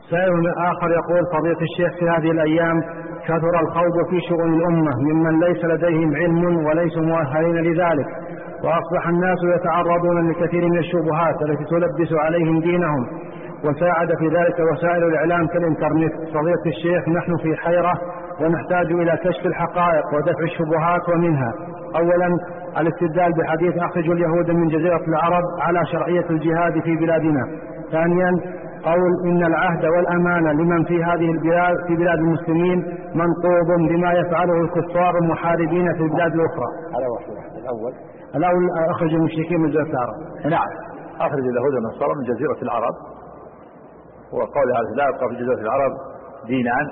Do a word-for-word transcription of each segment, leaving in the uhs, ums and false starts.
سائل آخر يقول: فضيلة الشيخ، في هذه الأيام كثر الخوض في شؤون الأمة ممن ليس لديهم علم وليسوا مؤهلين لذلك، وأصبح الناس يتعرضون لكثير من الشبهات التي تلبس عليهم دينهم، وساعد في ذلك وسائل الإعلام كالإنترنت. فضيلة الشيخ، نحن في حيرة ونحتاج إلى كشف الحقائق ودفع الشبهات، ومنها: أولا الاستدلال بحديث أخرج اليهود من جزيرة العرب على شرعية الجهاد في بلادنا. ثانيا قول إن العهد والأمانة لمن في هذه البلاد في بلاد المسلمين منقوض بما يفعله الكفار المحاربين في البلاد الأخرى. على واحد. الأول الأول أخرج المشركين من جزيرة العرب. نعم، أخرج اليهود والنصارى من جزيرة العرب، وقول هذا لا يبقى في جزيرة العرب دينان،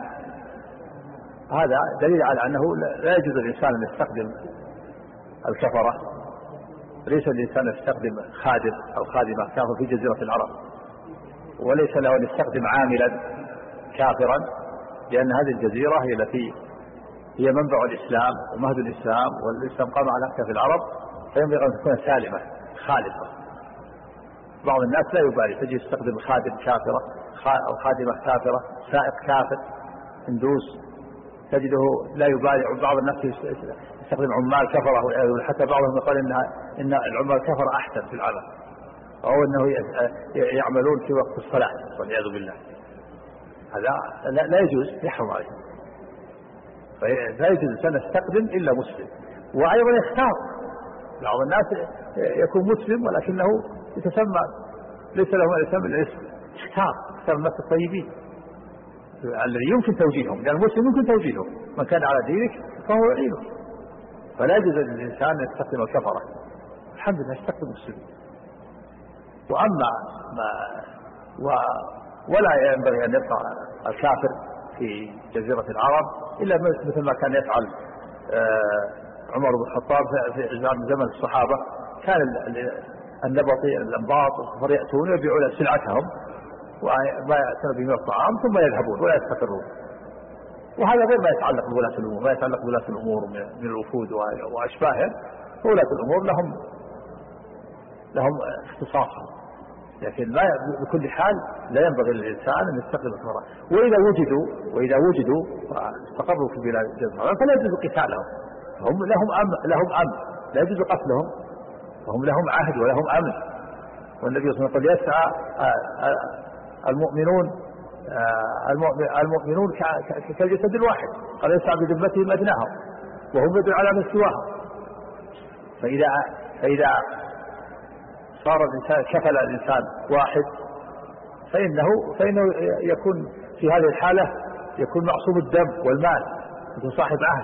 هذا دليل على أنه لا يجوز الإنسان أن يستخدم الكفرة، ليس الإنسان يستخدم خادم أو خادمة كافر في جزيرة العرب، وليس له أن يستخدم عاملا كافرا، لأن هذه الجزيرة هي التي هي منبع الإسلام ومهد الإسلام، والإسلام قام على أكتاف العرب، فينبغي أن تكون سالمة خالصة. بعض الناس لا يبالي، تجي يستخدم خادم كافرة أو خادمة كافرة، سائق كافر هندوس تجده لا يبالي. بعض الناس يستخدم عمال كفرة، حتى بعضهم يقول إن إن العمال كفرة أحسن في العمل، أو أنه يعملون في وقت الصلاة والعياذ بالله. هذا لا يجوز، يحرم عليه، فلا يجوز أن يستخدم إلا مسلم. وأيضا يختار، بعض الناس يكون مسلم ولكنه يتسمى ليس له أن يسمى الاسم، يختار يختار الناس الطيبين الذي يمكن توجيههم، لأن المسلم يمكن توجيهه، من كان على دينك فهو يعينه. فلا يجوز للإنسان أن يستخدم الكفرة، الحمد لله يستخدم المسلم. وأما ما و ولا ينبغي أن يبقى الكافر في جزيرة العرب إلا مثل ما كان يفعل عمر بن الخطاب في زمن الصحابة. كان النبطي الأنباط والكفار يأتون ويبيعون سلعتهم وما يأتون به من الطعام ثم يذهبون ولا يستقرون. وهذا غير ما يتعلق بولاة الأمور، ما يتعلق بولاة الأمور من الوفود وأشباههم. ولاة الأمور لهم لهم اختصاصهم، لكن لا بكل حال لا ينبغي للإنسان أن يستخدم الكفرة. وإذا وجدوا وإذا وجدوا استقروا في بلاد الجزيرة فلا يجوز قتالهم، هم لهم أمن لهم أمن لا يجوز قتلهم، فهم لهم عهد ولهم أمن. والنبي صلى الله عليه وسلم يسعى المؤمنون المؤمنون كالجسد الواحد، قال يسعى بذمتهم أدناهم وهم يدعون على من سواهم. فإذا فإذا صار الإنسان كفل الإنسان واحد فإنه فإنه يكون في هذه الحالة يكون معصوم الدم والمال، يكون صاحب عهد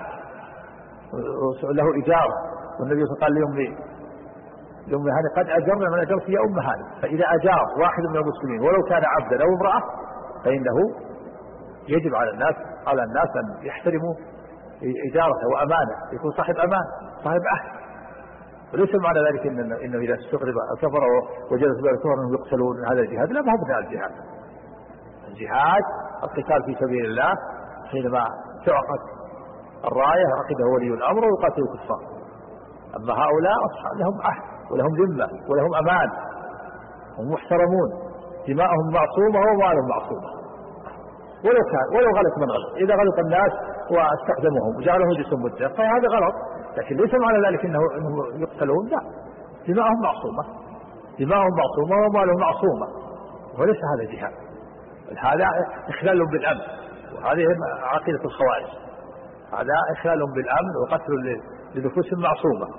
له إجارة. والنبي صلى الله عليه وسلم قال لأمي لأمي هاني قد أجرنا من أجرت يا أم هاني. فإذا أجار واحد من المسلمين ولو كان عبدا أو امرأة فإنه يجب على الناس على الناس أن يحترموا إجارته وأمانه، يكون صاحب أمان صاحب عهد. وليس معنى ذلك إن إنه إذا استغرب الكفر وجلس بين الكفر أنهم يقتلون. هذا الجهاد لا، ما هو من الجهاد. الجهاد القتال في سبيل الله، حينما تعقد الراية عقده ولي الأمر ويقاتل الكفار. أما هؤلاء أصحاب لهم عهد ولهم ذمة ولهم أمان، هم محترمون، دماءهم معصومة وأموالهم معصومة. ولو كان ولو غلط من غلط، إذا غلط الناس واستخدمهم وجعلهم جسم مدة فهذا غلط، لكن ليس معنى ذلك إنه إنه يقتلون، لا، دماءهم معصومة دماءهم معصومة وأموالهم معصومة، وليس هذا جهاد. هذا إخلال بالأمن، وهذه عقيدة الخوارج. هذا إخلال بالأمن وقتل لنفوس معصومة،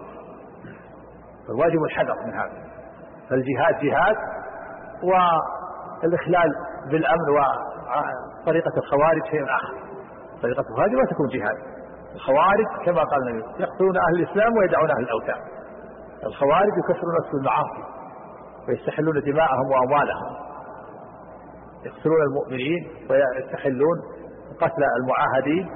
فالواجب الحذر من هذا. فالجهاد جهاد، والإخلال بالأمن وطريقة الخوارج شيء آخر. طريقة الخوارج ما تكون جهاد. الخوارج كما قال النبي يقتلون أهل الإسلام ويدعون أهل الأوثان. الخوارج يكسرون نفس المعاصي ويستحلون دماءهم وأموالهم، يقتلون المؤمنين ويستحلون قتل المعاهدين،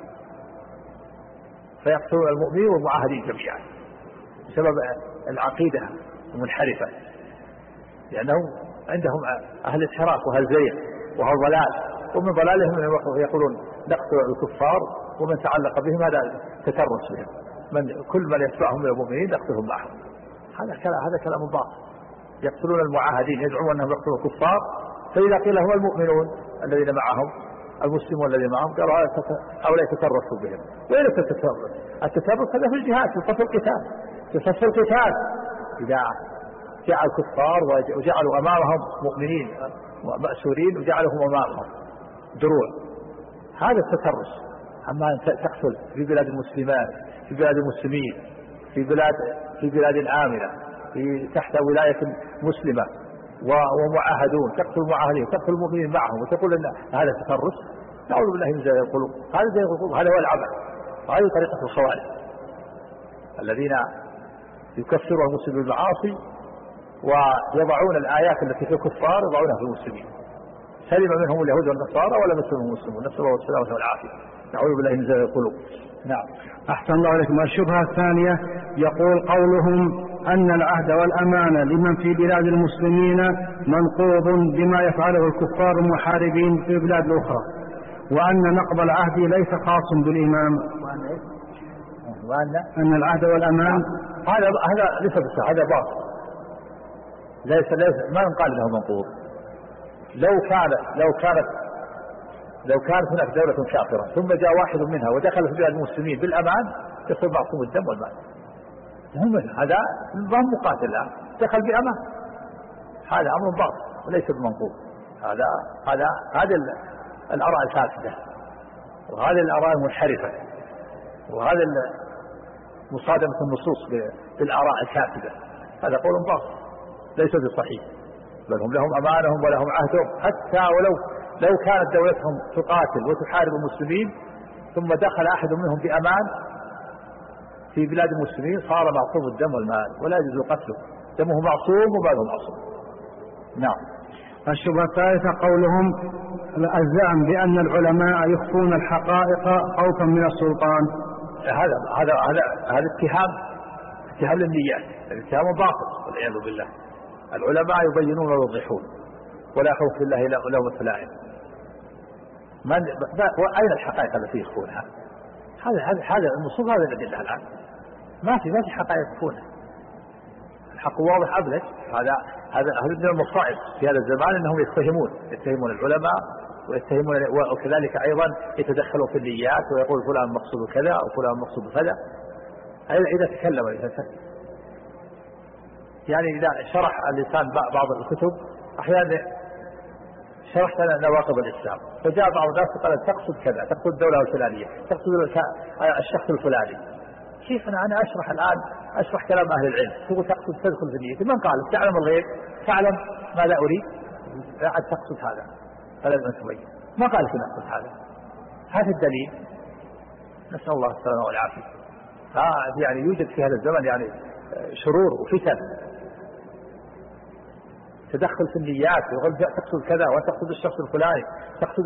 فيقتلون المؤمنين والمعاهدين جميعا بسبب العقيدة المنحرفة، لأنهم عندهم أهل انحراف وأهل زيغ وأهل ضلال، ومن ضلالهم يقولون نقتل الكفار ومن تعلق بهم هذا تترس بهم، من كل من يتبعهم من المؤمنين نقتلهم معهم. هذا كلام هذا كلام باطل. يقتلون المعاهدين، يدعون أنهم يقتلون الكفار فإذا قيل هم المؤمنون الذين معهم المسلمون الذين معهم قالوا هؤلاء تترسوا بهم. وين التترس؟ التترس هذا في الجهاد في صف القتال في صف القتال إذا جاء الكفار وجعلوا أمامهم مؤمنين مأسورين وجعلهم أمامهم دروع، هذا التترس. أما أن تقتل في بلاد المسلمات في بلاد المسلمين في بلاد في بلاد آمنة في تحت ولاية مسلمة ومعاهدون تقتل معاهدين تقتل المؤمنين معهم وتقول ان هذا تفرس، نعوذ بالله من زيغ القلوب. هذا زيغ القلوب، هذا هو العبث، وهذه طريقة الخوارج الذين يكفرون المسلم بالمعاصي ويضعون الآيات التي في الكفار يضعونها في المسلمين. سلم منهم اليهود والنصارى ولا مسلمهم المسلمون، نسأل الله السلامة والعافية، نعوذ بالله من زيغ القلوب. نعم. أحسن الله عليكم. الشبهة الثانية يقول قولهم أن العهد والأمانة لمن في بلاد المسلمين منقوض بما يفعله الكفار المحاربين في البلاد الأخرى، وأن نقض العهد ليس خاص بالإمام، وأن أن العهد والأمان هذا هذا ليس بالصحيح، هذا باطل، ليس ليس ما نقال له منقوض. لو كانت لو كانت لو كانت هناك دولة كافرة ثم جاء واحد منها ودخل في بلاد المسلمين بالأمان يصير معصوم الدم والمال. هم هذا نظام مقاتل الآن دخل بأمان، هذا أمر باطل وليس بمنقوض. هذا هذا هذا الآراء الفاسدة وهذه الآراء المنحرفة وهذا مصادمة النصوص بالآراء الفاسدة، هذا قول باطل ليس بصحيح، بل هم لهم أمانهم ولهم عهدهم. حتى ولو لو كانت دولتهم تقاتل وتحارب المسلمين ثم دخل أحد منهم بأمان في بلاد المسلمين صار معصوم الدم والمال ولا يجوز قتله، دمه معصوم وماله معصوم. نعم. الشبهة الثالثة قولهم الزعم بأن العلماء يخفون الحقائق خوفا من السلطان. هذا هذا هذا هذا اتهام اتهام للنيات، الاتهام باطل والعياذ بالله. العلماء يبينون ويوضحون ولا خوف في الله لومة لائم. من وأين الحقائق التي يخفونها؟ هذا هذا هذا النصوص هذا الأدلة الآن ما في ما في حقائق يخفونها، الحق واضح أبلج. هذا هذا هذا من المصائب في هذا الزمان أنهم يتهمون يتهمون العلماء ويتهمون وكذلك أيضا يتدخلوا في النيات ويقول فلان مقصود كذا أو فلان مقصود كذا. إذا تكلم الإنسان يعني إذا شرح الإنسان بعض الكتب أحيانا شرحت نواقض الإسلام فجاء بعض الناس قال تقصد كذا تقصد الدولة الفلانية تقصد الشخص الفلاني. كيف أنا أنا أشرح الآن أشرح كلام أهل العلم تقول تقصد تدخل في النية؟ من قال تعلم الغيب تعلم ما لا أريد عاد تقصد هذا فلازم تبين ما قال في نقصد هذا. هذا الدليل نسأل الله السلامة والعافية. يعني يوجد في هذا الزمن يعني شرور وفتن تدخل في النيات ويقول تقصد كذا وتقصد الشخص الفلاني تقصد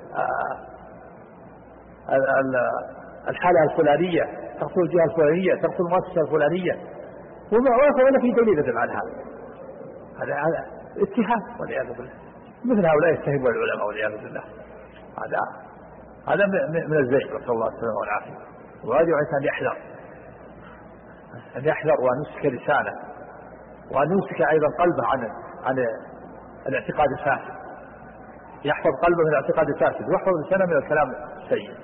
الحالة الفلانية تقصد الجهة الفلانية تقصد المؤسسة الفلانية وما ولا في دليل يدل على هذا. هذا هذا اتهام والعياذ بالله. مثل هؤلاء يتهمون العلماء والعياذ بالله. هذا هذا من الزيغ نسأل الله السلامة والعافية. ويجب أن يحذر أن يحذر وأن يمسك لسانه وأن يمسك أيضا قلبه عن عن الاعتقاد الفاسد، يحفظ قلبه من الاعتقاد الفاسد ويحفظ لسانه من الكلام السيء.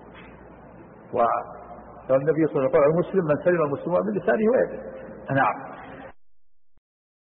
والنبي صلى الله عليه وسلم المسلم من سلم المسلمون من لسانه ويده. نعم.